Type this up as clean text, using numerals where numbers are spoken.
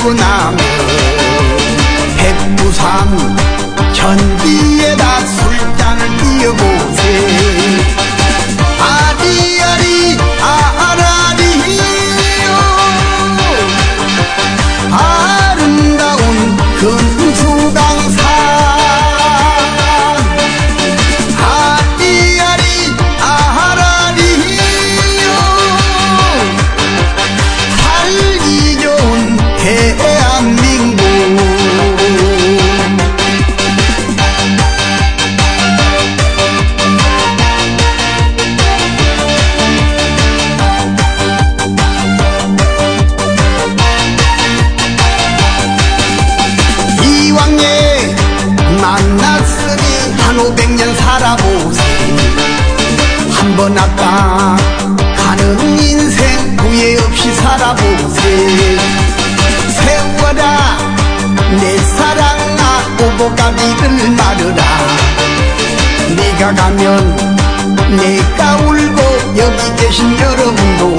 지고 나면 백두산 전기에다 술잔을 띄어보세. 아리아리 아라리요 아름다운 금수강산. 아리아리 아라리요 살기 좋은 대한민국. 이왕에 만났으니 한 500년 살아보세. 한번 왔다 가는 인생 후회 없이 살아보세. 세워라 내 사랑아 오복가비를 마르라. 네가 가면 내가 울고 여기 계신 여러분도